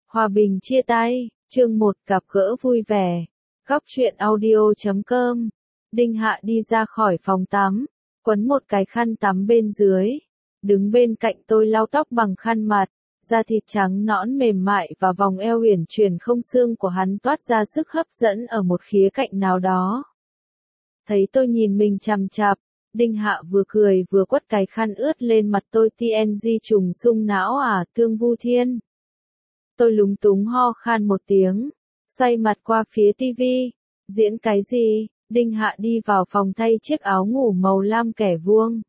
Hòa bình chia tay, chương 1 gặp gỡ vui vẻ. Góc truyện audio.com. Đinh Hạ đi ra khỏi phòng tắm, quấn một cái khăn tắm bên dưới, đứng bên cạnh tôi lau tóc bằng khăn mặt, da thịt trắng nõn mềm mại và vòng eo uyển chuyển không xương của hắn toát ra sức hấp dẫn ở một khía cạnh nào đó. Thấy tôi nhìn mình chằm chằm, Đinh Hạ vừa cười vừa quất cái khăn ướt lên mặt tôi. TNG trùng sung não à, Thương Vu Thiên. Tôi lúng túng ho khan một tiếng, xoay mặt qua phía tivi. Diễn cái gì? Đinh Hạ đi vào phòng thay chiếc áo ngủ màu lam kẻ vuông,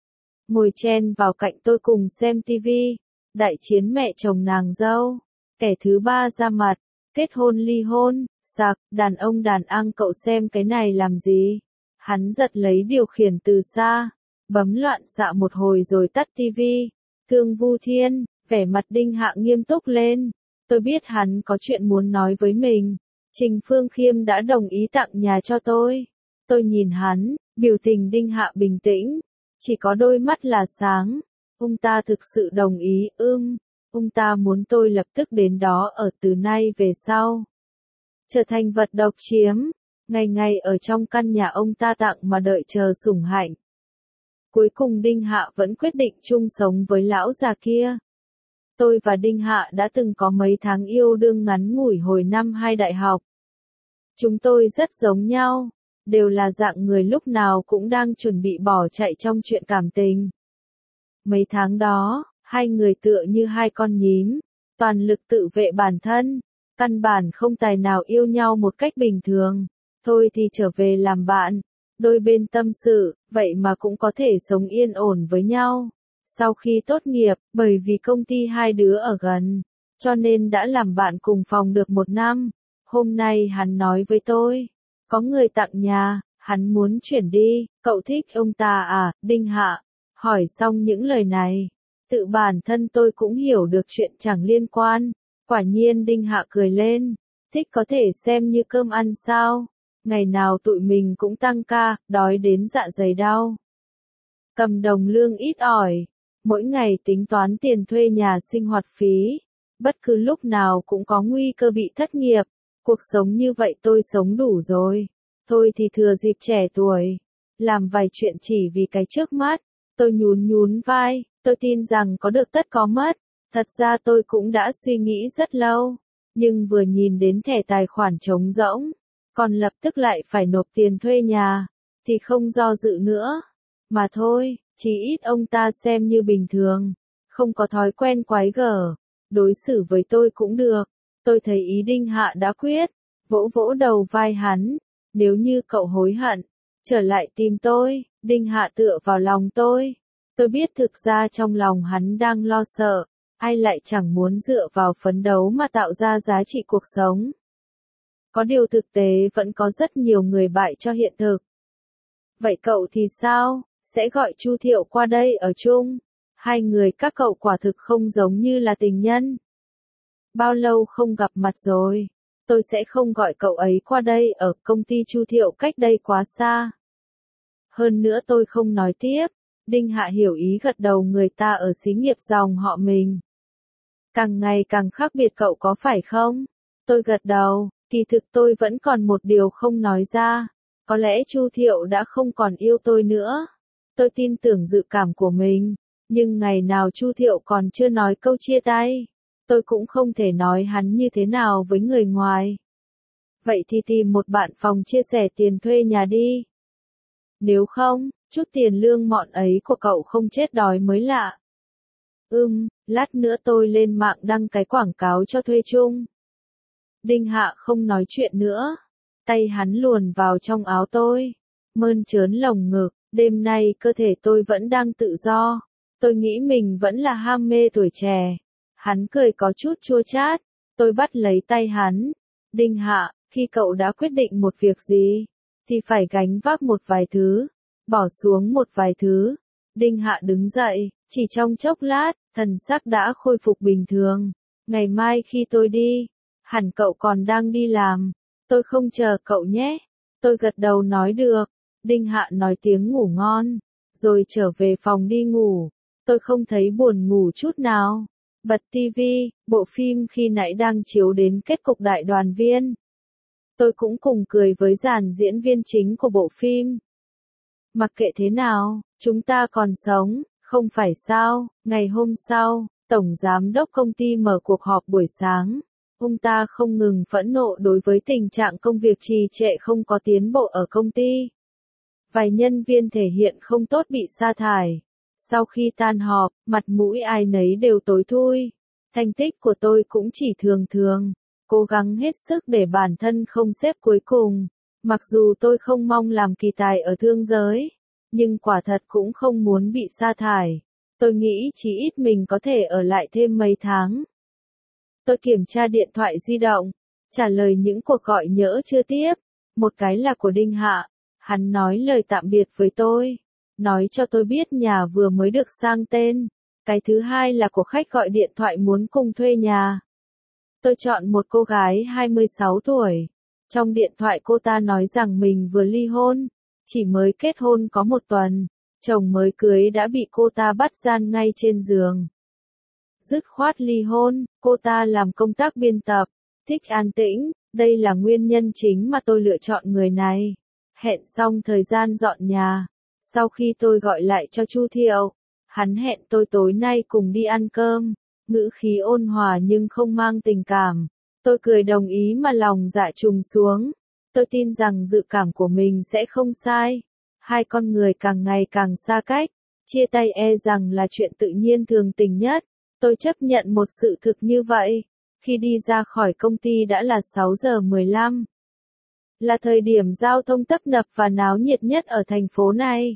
ngồi chen vào cạnh tôi cùng xem tivi. Đại chiến mẹ chồng nàng dâu, kẻ thứ ba ra mặt, kết hôn ly hôn, sặc, đàn ông đàn ăn, cậu xem cái này làm gì? Hắn giật lấy điều khiển từ xa, bấm loạn xạ một hồi rồi tắt tivi. Thương Vu Thiên, vẻ mặt Đinh Hạ nghiêm túc lên. Tôi biết hắn có chuyện muốn nói với mình. Trình Phương Khiêm đã đồng ý tặng nhà cho tôi. Tôi nhìn hắn, biểu tình Đinh Hạ bình tĩnh, chỉ có đôi mắt là sáng. Ông ta thực sự đồng ý, ông ta muốn tôi lập tức đến đó ở từ nay về sau. Trở thành vật độc chiếm, ngày ngày ở trong căn nhà ông ta tặng mà đợi chờ sủng hạnh. Cuối cùng Đinh Hạ vẫn quyết định chung sống với lão già kia. Tôi và Đinh Hạ đã từng có mấy tháng yêu đương ngắn ngủi hồi năm 2 đại học. Chúng tôi rất giống nhau, đều là dạng người lúc nào cũng đang chuẩn bị bỏ chạy trong chuyện cảm tình. Mấy tháng đó, hai người tựa như hai con nhím, toàn lực tự vệ bản thân, căn bản không tài nào yêu nhau một cách bình thường. Thôi thì trở về làm bạn, đôi bên tâm sự, vậy mà cũng có thể sống yên ổn với nhau. Sau khi tốt nghiệp, bởi vì công ty hai đứa ở gần, cho nên đã làm bạn cùng phòng được 1 năm. Hôm nay hắn nói với tôi, có người tặng nhà, hắn muốn chuyển đi. Cậu thích ông ta à? Đinh Hạ hỏi xong những lời này, tự bản thân tôi cũng hiểu được chuyện chẳng liên quan. Quả nhiên Đinh Hạ cười lên, thích có thể xem như cơm ăn sao? Ngày nào tụi mình cũng tăng ca, đói đến dạ dày đau. Cầm đồng lương ít ỏi, mỗi ngày tính toán tiền thuê nhà, sinh hoạt phí, bất cứ lúc nào cũng có nguy cơ bị thất nghiệp. Cuộc sống như vậy tôi sống đủ rồi. Thôi thì thừa dịp trẻ tuổi, làm vài chuyện chỉ vì cái trước mắt. Tôi nhún vai, tôi tin rằng có được tất có mất. Thật ra tôi cũng đã suy nghĩ rất lâu, nhưng vừa nhìn đến thẻ tài khoản trống rỗng, còn lập tức lại phải nộp tiền thuê nhà, thì không do dự nữa. Mà thôi, chí ít ông ta xem như bình thường, không có thói quen quái gở, đối xử với tôi cũng được. Tôi thấy ý Đinh Hạ đã quyết, vỗ vỗ đầu vai hắn, nếu như cậu hối hận, trở lại tìm tôi. Đinh Hạ tựa vào lòng tôi biết thực ra trong lòng hắn đang lo sợ, ai lại chẳng muốn dựa vào phấn đấu mà tạo ra giá trị cuộc sống. Có điều thực tế vẫn có rất nhiều người bại cho hiện thực. Vậy cậu thì sao? Sẽ gọi Chu Thiệu qua đây ở chung? Hai người các cậu quả thực không giống như là tình nhân. Bao lâu không gặp mặt rồi? Tôi sẽ không gọi cậu ấy qua đây ở, công ty Chu Thiệu cách đây quá xa. Hơn nữa tôi không nói tiếp. Đinh Hạ hiểu ý gật đầu, người ta ở xí nghiệp dòng họ mình. Càng ngày càng khác biệt, cậu có phải không? Tôi gật đầu, kỳ thực tôi vẫn còn một điều không nói ra. Có lẽ Chu Thiệu đã không còn yêu tôi nữa. Tôi tin tưởng dự cảm của mình, nhưng ngày nào Chu Thiệu còn chưa nói câu chia tay, tôi cũng không thể nói hắn như thế nào với người ngoài. Vậy thì tìm một bạn phòng chia sẻ tiền thuê nhà đi. Nếu không, chút tiền lương mọn ấy của cậu không chết đói mới lạ. Lát nữa tôi lên mạng đăng cái quảng cáo cho thuê chung. Đinh Hạ không nói chuyện nữa, tay hắn luồn vào trong áo tôi, mơn trớn lồng ngực. Đêm nay cơ thể tôi vẫn đang tự do, tôi nghĩ mình vẫn là ham mê tuổi trẻ. Hắn cười có chút chua chát, tôi bắt lấy tay hắn. Đinh Hạ, khi cậu đã quyết định một việc gì, thì phải gánh vác một vài thứ, bỏ xuống một vài thứ. Đinh Hạ đứng dậy, chỉ trong chốc lát, thần sắc đã khôi phục bình thường. Ngày mai khi tôi đi, hẳn cậu còn đang đi làm, tôi không chờ cậu nhé. Tôi gật đầu nói được. Đinh Hạ nói tiếng ngủ ngon, rồi trở về phòng đi ngủ. Tôi không thấy buồn ngủ chút nào. Bật tivi, bộ phim khi nãy đang chiếu đến kết cục đại đoàn viên. Tôi cũng cùng cười với dàn diễn viên chính của bộ phim. Mặc kệ thế nào, chúng ta còn sống, không phải sao? Ngày hôm sau, Tổng Giám đốc công ty mở cuộc họp buổi sáng. Ông ta không ngừng phẫn nộ đối với tình trạng công việc trì trệ không có tiến bộ ở công ty. Vài nhân viên thể hiện không tốt bị sa thải. Sau khi tan họp, mặt mũi ai nấy đều tối thui. Thành tích của tôi cũng chỉ thường thường, cố gắng hết sức để bản thân không xếp cuối cùng. Mặc dù tôi không mong làm kỳ tài ở thương giới, nhưng quả thật cũng không muốn bị sa thải. Tôi nghĩ chí ít mình có thể ở lại thêm mấy tháng. Tôi kiểm tra điện thoại di động, trả lời những cuộc gọi nhỡ chưa tiếp. Một cái là của Đinh Hạ, hắn nói lời tạm biệt với tôi, nói cho tôi biết nhà vừa mới được sang tên. Cái thứ hai là của khách gọi điện thoại muốn cùng thuê nhà. Tôi chọn một cô gái 26 tuổi. Trong điện thoại cô ta nói rằng mình vừa ly hôn, chỉ mới kết hôn có một tuần, chồng mới cưới đã bị cô ta bắt gian ngay trên giường. Dứt khoát ly hôn, cô ta làm công tác biên tập, thích an tĩnh, đây là nguyên nhân chính mà tôi lựa chọn người này. Hẹn xong thời gian dọn nhà, sau khi tôi gọi lại cho Chu Thiệu, hắn hẹn tôi tối nay cùng đi ăn cơm, ngữ khí ôn hòa nhưng không mang tình cảm. Tôi cười đồng ý mà lòng dạ trùng xuống. Tôi tin rằng dự cảm của mình sẽ không sai. Hai con người càng ngày càng xa cách, chia tay e rằng là chuyện tự nhiên thường tình nhất. Tôi chấp nhận một sự thực như vậy. Khi đi ra khỏi công ty đã là 6 giờ 15. Là thời điểm giao thông tấp nập và náo nhiệt nhất ở thành phố này.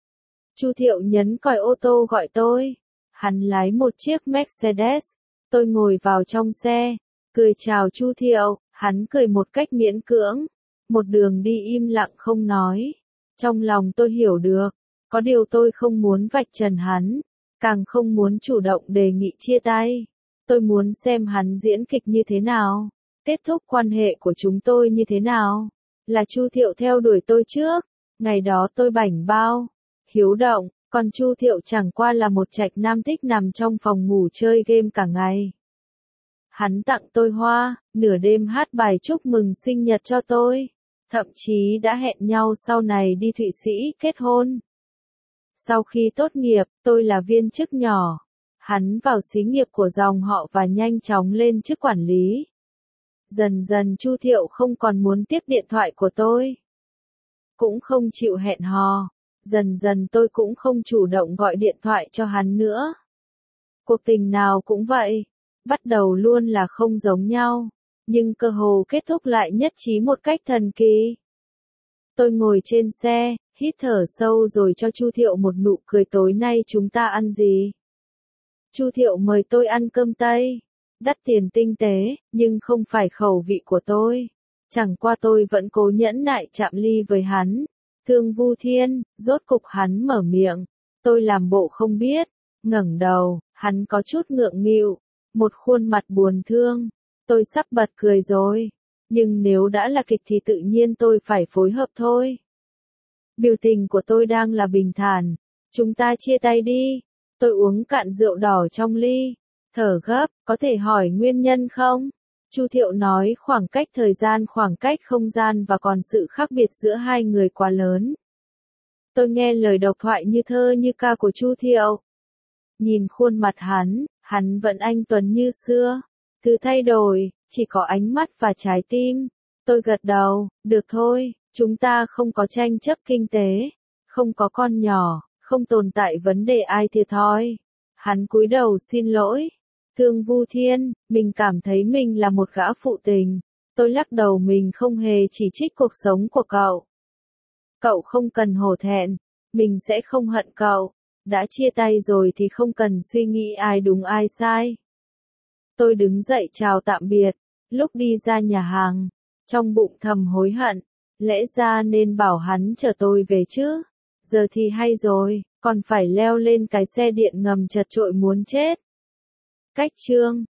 Chu Thiệu nhấn còi ô tô gọi tôi. Hắn lái một chiếc Mercedes. Tôi ngồi vào trong xe, cười chào Chu Thiệu, hắn cười một cách miễn cưỡng. Một đường đi im lặng không nói. Trong lòng tôi hiểu được, có điều tôi không muốn vạch trần hắn, càng không muốn chủ động đề nghị chia tay. Tôi muốn xem hắn diễn kịch như thế nào, kết thúc quan hệ của chúng tôi như thế nào. Là Chu Thiệu theo đuổi tôi trước, ngày đó tôi bảnh bao, hiếu động, còn Chu Thiệu chẳng qua là một trạch nam thích nằm trong phòng ngủ chơi game cả ngày. Hắn tặng tôi hoa, nửa đêm hát bài chúc mừng sinh nhật cho tôi, thậm chí đã hẹn nhau sau này đi Thụy Sĩ kết hôn. Sau khi tốt nghiệp, tôi là viên chức nhỏ. Hắn vào xí nghiệp của dòng họ và nhanh chóng lên chức quản lý. Dần dần Chu Thiệu không còn muốn tiếp điện thoại của tôi, cũng không chịu hẹn hò. Dần dần tôi cũng không chủ động gọi điện thoại cho hắn nữa. Cuộc tình nào cũng vậy, bắt đầu luôn là không giống nhau, nhưng cơ hồ kết thúc lại nhất trí một cách thần kỳ. Tôi ngồi trên xe, hít thở sâu rồi cho Chu Thiệu một nụ cười. Tối nay chúng ta ăn gì? Chu Thiệu mời tôi ăn cơm Tây, đắt tiền tinh tế, nhưng không phải khẩu vị của tôi. Chẳng qua tôi vẫn cố nhẫn nại chạm ly với hắn. Thương Vu Thiên, rốt cục hắn mở miệng. Tôi làm bộ không biết, ngẩng đầu, hắn có chút ngượng nghịu, một khuôn mặt buồn thương. Tôi sắp bật cười rồi, nhưng nếu đã là kịch thì tự nhiên tôi phải phối hợp thôi. Biểu tình của tôi đang là bình thản. Chúng ta chia tay đi. Tôi uống cạn rượu đỏ trong ly, thở gấp, có thể hỏi nguyên nhân không? Chu Thiệu nói khoảng cách thời gian, khoảng cách không gian và còn sự khác biệt giữa hai người quá lớn. Tôi nghe lời độc thoại như thơ như ca của Chu Thiệu. Nhìn khuôn mặt hắn vẫn anh tuấn như xưa. Thứ thay đổi, chỉ có ánh mắt và trái tim. Tôi gật đầu, được thôi, chúng ta không có tranh chấp kinh tế, không có con nhỏ, không tồn tại vấn đề ai thiệt thòi. Hắn cúi đầu xin lỗi. Thương Vu Thiên, mình cảm thấy mình là một gã phụ tình. Tôi lắc đầu, mình không hề chỉ trích cuộc sống của cậu. Cậu không cần hổ thẹn, mình sẽ không hận cậu. Đã chia tay rồi thì không cần suy nghĩ ai đúng ai sai. Tôi đứng dậy chào tạm biệt, lúc đi ra nhà hàng, trong bụng thầm hối hận, lẽ ra nên bảo hắn chở tôi về chứ. Giờ thì hay rồi, còn phải leo lên cái xe điện ngầm chật chội muốn chết. Cách chương